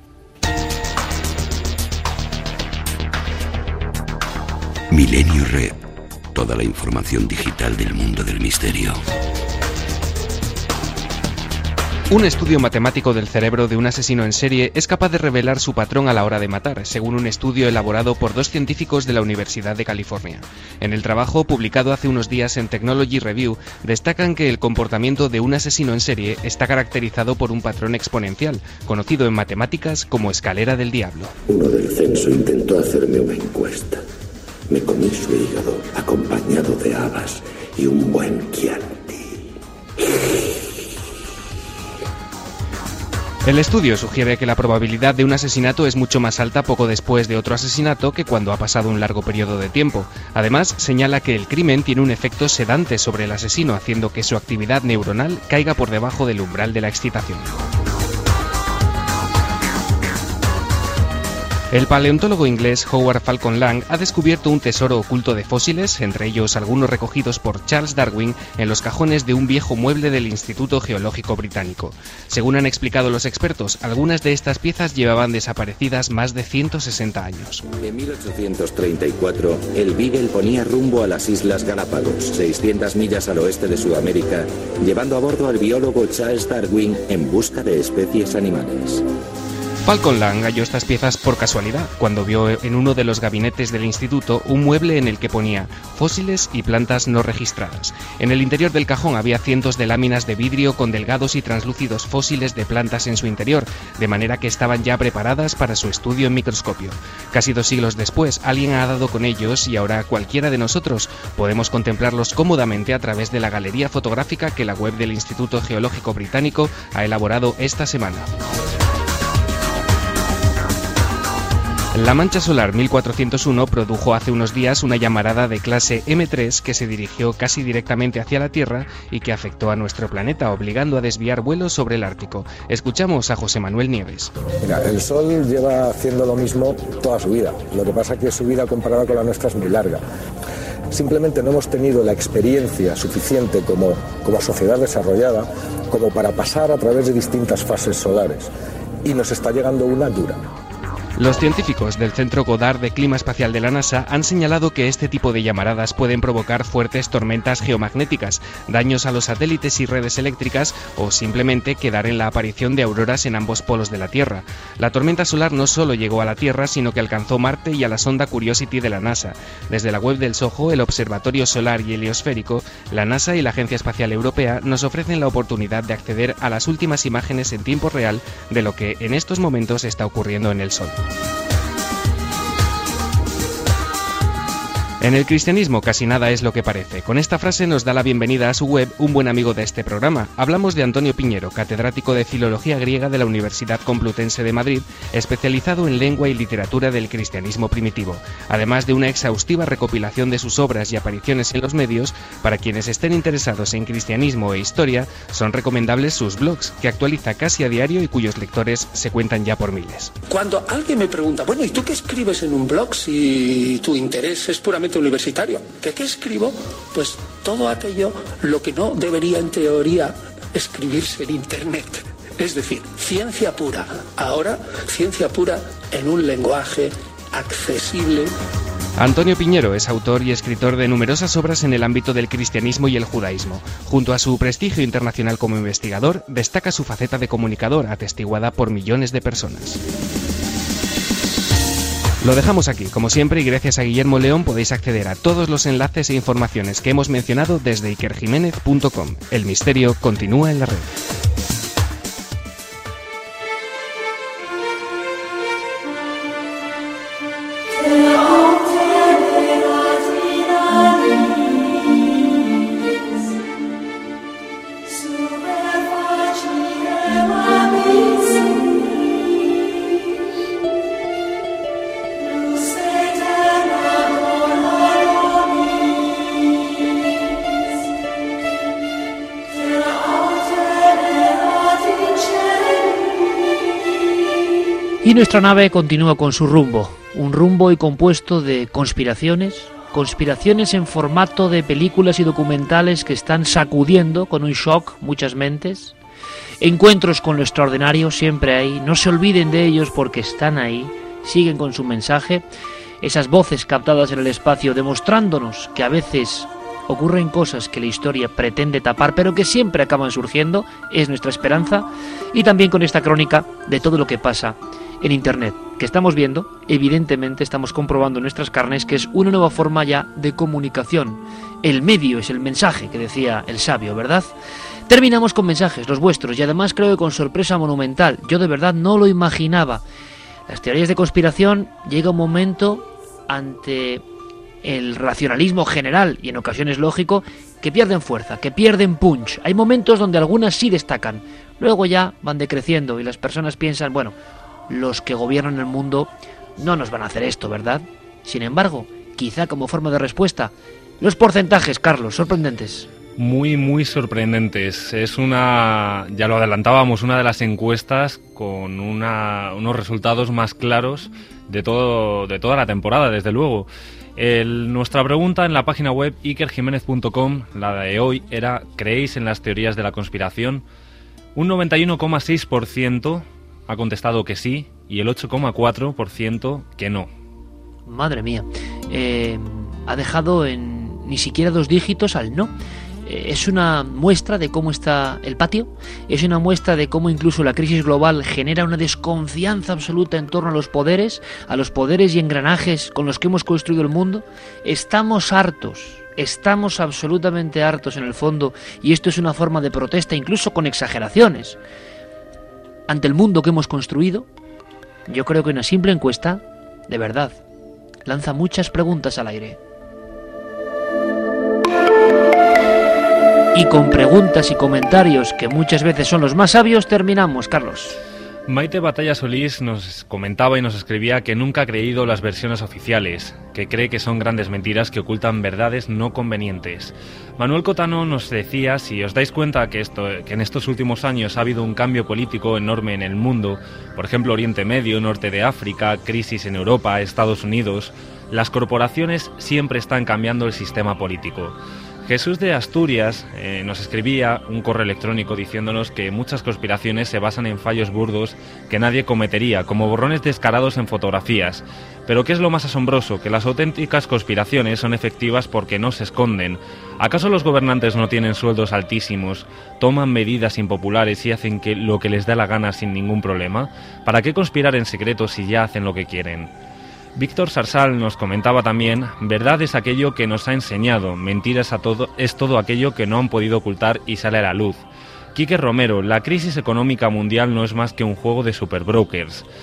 Milenio Red, toda la información digital del mundo del misterio. Un estudio matemático del cerebro de un asesino en serie es capaz de revelar su patrón a la hora de matar, según un estudio elaborado por dos científicos de la Universidad de California. En el trabajo, publicado hace unos días en Technology Review, destacan que el comportamiento de un asesino en serie está caracterizado por un patrón exponencial, conocido en matemáticas como escalera del diablo. Uno del censo intentó hacerme una encuesta. Me comí su hígado, acompañado de habas y un buen Chianti. El estudio sugiere que la probabilidad de un asesinato es mucho más alta poco después de otro asesinato que cuando ha pasado un largo periodo de tiempo. Además, señala que el crimen tiene un efecto sedante sobre el asesino, haciendo que su actividad neuronal caiga por debajo del umbral de la excitación. El paleontólogo inglés Howard Falcon Lang ha descubierto un tesoro oculto de fósiles, entre ellos algunos recogidos por Charles Darwin en los cajones de un viejo mueble del Instituto Geológico Británico. Según han explicado los expertos, algunas de estas piezas llevaban desaparecidas más de ciento sesenta años. En mil ochocientos treinta y cuatro, el Beagle ponía rumbo a las Islas Galápagos, seiscientas millas al oeste de Sudamérica, llevando a bordo al biólogo Charles Darwin en busca de especies animales. Falcon Lang halló estas piezas por casualidad, cuando vio en uno de los gabinetes del instituto un mueble en el que ponía fósiles y plantas no registradas. En el interior del cajón había cientos de láminas de vidrio con delgados y translúcidos fósiles de plantas en su interior, de manera que estaban ya preparadas para su estudio en microscopio. Casi dos siglos después, alguien ha dado con ellos y ahora cualquiera de nosotros podemos contemplarlos cómodamente a través de la galería fotográfica que la web del Instituto Geológico Británico ha elaborado esta semana. La mancha solar mil cuatrocientos uno produjo hace unos días una llamarada de clase eme tres que se dirigió casi directamente hacia la Tierra y que afectó a nuestro planeta, obligando a desviar vuelos sobre el Ártico. Escuchamos a José Manuel Nieves. Mira, el Sol lleva haciendo lo mismo toda su vida. Lo que pasa es que su vida comparada con la nuestra es muy larga. Simplemente no hemos tenido la experiencia suficiente como, como sociedad desarrollada como para pasar a través de distintas fases solares. Y nos está llegando una dura. Los científicos del Centro Goddard de Clima Espacial de la NASA han señalado que este tipo de llamaradas pueden provocar fuertes tormentas geomagnéticas, daños a los satélites y redes eléctricas o simplemente quedar en la aparición de auroras en ambos polos de la Tierra. La tormenta solar no solo llegó a la Tierra, sino que alcanzó Marte y a la sonda Curiosity de la NASA. Desde la web del SOHO, el Observatorio Solar y Heliosférico, la NASA y la Agencia Espacial Europea nos ofrecen la oportunidad de acceder a las últimas imágenes en tiempo real de lo que en estos momentos está ocurriendo en el Sol. En el cristianismo casi nada es lo que parece. Con esta frase nos da la bienvenida a su web un buen amigo de este programa. Hablamos de Antonio Piñero, catedrático de Filología Griega de la Universidad Complutense de Madrid, especializado en lengua y literatura del cristianismo primitivo, además de una exhaustiva recopilación de sus obras y apariciones en los medios. Para quienes estén interesados en cristianismo e historia, son recomendables sus blogs, que actualiza casi a diario y cuyos lectores se cuentan ya por miles. Cuando alguien me pregunta, bueno, ¿y tú qué escribes en un blog si tu interés es puramente universitario? ¿Qué, qué escribo? Pues todo aquello lo que no debería en teoría escribirse en internet. Es decir, ciencia pura. Ahora, ciencia pura en un lenguaje accesible. Antonio Piñero es autor y escritor de numerosas obras en el ámbito del cristianismo y el judaísmo. Junto a su prestigio internacional como investigador, destaca su faceta de comunicador, atestiguada por millones de personas. Lo dejamos aquí, como siempre, y gracias a Guillermo León podéis acceder a todos los enlaces e informaciones que hemos mencionado desde iker jiménez punto com. El misterio continúa en la red. Y nuestra nave continúa con su rumbo, un rumbo hoy compuesto de conspiraciones, conspiraciones en formato de películas y documentales que están sacudiendo con un shock muchas mentes, encuentros con lo extraordinario siempre ahí, no se olviden de ellos porque están ahí, siguen con su mensaje, esas voces captadas en el espacio demostrándonos que a veces ocurren cosas que la historia pretende tapar, pero que siempre acaban surgiendo, es nuestra esperanza, y también con esta crónica de todo lo que pasa en Internet, que estamos viendo, evidentemente estamos comprobando en nuestras carnes que es una nueva forma ya de comunicación. El medio es el mensaje, que decía el sabio, ¿verdad? Terminamos con mensajes, los vuestros, y además creo que con sorpresa monumental. Yo de verdad no lo imaginaba. Las teorías de conspiración llega un momento ante el racionalismo general, y en ocasiones lógico, que pierden fuerza, que pierden punch. Hay momentos donde algunas sí destacan, luego ya van decreciendo y las personas piensan, bueno, los que gobiernan el mundo no nos van a hacer esto, ¿verdad? Sin embargo, quizá como forma de respuesta, los porcentajes, Carlos, sorprendentes. Muy, muy sorprendentes. Es una, ya lo adelantábamos, una de las encuestas con una, unos resultados más claros de todo, de toda la temporada, desde luego. El, nuestra pregunta en la página web iker jiménez punto com, la de hoy, era: ¿creéis en las teorías de la conspiración? Un noventa y uno coma seis por ciento ha contestado que sí y el ocho coma cuatro por ciento que no. Madre mía, eh, ha dejado en ni siquiera dos dígitos al no. Eh, es una muestra de cómo está el patio, es una muestra de cómo incluso la crisis global genera una desconfianza absoluta en torno a los poderes, a los poderes y engranajes con los que hemos construido el mundo. Estamos hartos. Estamos absolutamente hartos en el fondo, y esto es una forma de protesta, incluso con exageraciones, ante el mundo que hemos construido. Yo creo que una simple encuesta, de verdad, lanza muchas preguntas al aire. Y con preguntas y comentarios que muchas veces son los más sabios, terminamos, Carlos. Maite Batalla Solís nos comentaba y nos escribía que nunca ha creído las versiones oficiales, que cree que son grandes mentiras que ocultan verdades no convenientes. Manuel Cotano nos decía, si os dais cuenta que, esto, que en estos últimos años ha habido un cambio político enorme en el mundo, por ejemplo Oriente Medio, Norte de África, crisis en Europa, Estados Unidos, las corporaciones siempre están cambiando el sistema político. Jesús de Asturias eh, nos escribía un correo electrónico diciéndonos que muchas conspiraciones se basan en fallos burdos que nadie cometería, como borrones descarados en fotografías. Pero ¿qué es lo más asombroso? Que las auténticas conspiraciones son efectivas porque no se esconden. ¿Acaso los gobernantes no tienen sueldos altísimos, toman medidas impopulares y hacen que lo que les da la gana sin ningún problema? ¿Para qué conspirar en secreto si ya hacen lo que quieren? Víctor Sarsal nos comentaba también: verdad es aquello que nos ha enseñado, mentiras a todo, es todo aquello que no han podido ocultar y sale a la luz. Quique Romero: la crisis económica mundial no es más que un juego de superbrokers.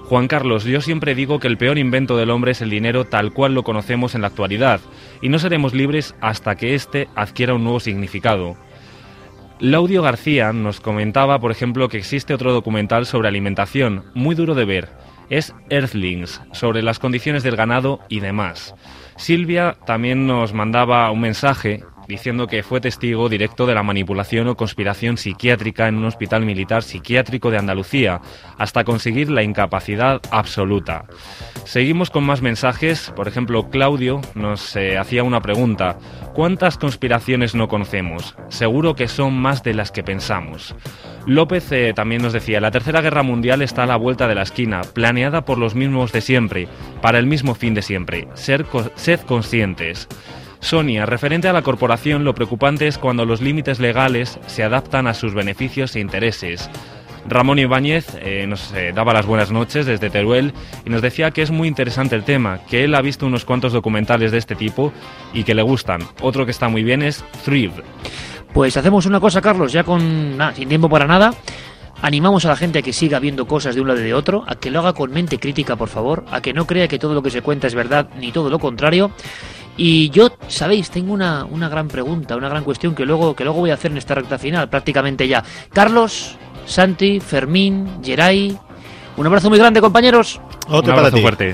Juan Carlos, yo siempre digo que el peor invento del hombre es el dinero tal cual lo conocemos en la actualidad, y no seremos libres hasta que éste adquiera un nuevo significado. Laudio García nos comentaba, por ejemplo, que existe otro documental sobre alimentación, muy duro de ver. Es Earthlings, sobre las condiciones del ganado y demás. Silvia también nos mandaba un mensaje diciendo que fue testigo directo de la manipulación o conspiración psiquiátrica en un hospital militar psiquiátrico de Andalucía, hasta conseguir la incapacidad absoluta. Seguimos con más mensajes. Por ejemplo, Claudio nos eh, hacía una pregunta. ¿Cuántas conspiraciones no conocemos? Seguro que son más de las que pensamos. López eh, también nos decía, la Tercera Guerra Mundial está a la vuelta de la esquina, planeada por los mismos de siempre, para el mismo fin de siempre, ser co- sed conscientes. Sonia, referente a la corporación, lo preocupante es cuando los límites legales se adaptan a sus beneficios e intereses. Ramón Ibáñez eh, nos eh, daba las buenas noches desde Teruel y nos decía que es muy interesante el tema, que él ha visto unos cuantos documentales de este tipo y que le gustan. Otro que está muy bien es Thrive. Pues hacemos una cosa, Carlos, ya con nah, sin tiempo para nada. Animamos a la gente a que siga viendo cosas de un lado y de otro, a que lo haga con mente crítica, por favor, a que no crea que todo lo que se cuenta es verdad, ni todo lo contrario. Y yo, sabéis, tengo una, una gran pregunta, una gran cuestión que luego, que luego voy a hacer en esta recta final, prácticamente ya. Carlos, Santi, Fermín, Geray, un abrazo muy grande, compañeros. Otro un abrazo fuerte.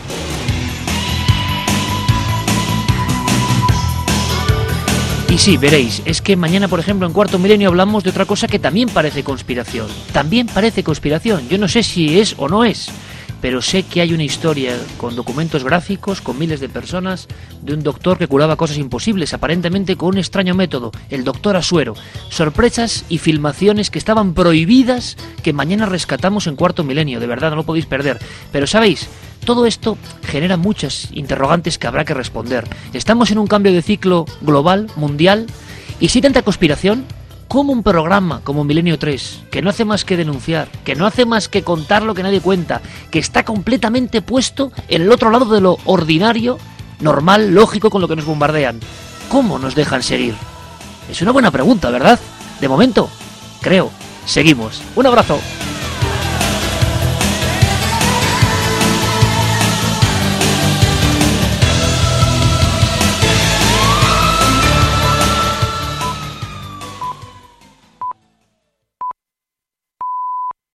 Y sí, veréis, es que mañana, por ejemplo, en Cuarto Milenio hablamos de otra cosa que también parece conspiración. También parece conspiración. Yo no sé si es o no es, pero sé que hay una historia con documentos gráficos, con miles de personas, de un doctor que curaba cosas imposibles, aparentemente con un extraño método, el doctor Asuero. Sorpresas y filmaciones que estaban prohibidas, que mañana rescatamos en Cuarto Milenio, de verdad, no lo podéis perder. Pero, ¿sabéis? Todo esto genera muchas interrogantes que habrá que responder. ¿Estamos en un cambio de ciclo global, mundial? ¿Y si tanta conspiración? ¿Cómo un programa como Milenio tres, que no hace más que denunciar, que no hace más que contar lo que nadie cuenta, que está completamente puesto en el otro lado de lo ordinario, normal, lógico con lo que nos bombardean, cómo nos dejan seguir? Es una buena pregunta, ¿verdad? De momento, creo, seguimos. Un abrazo.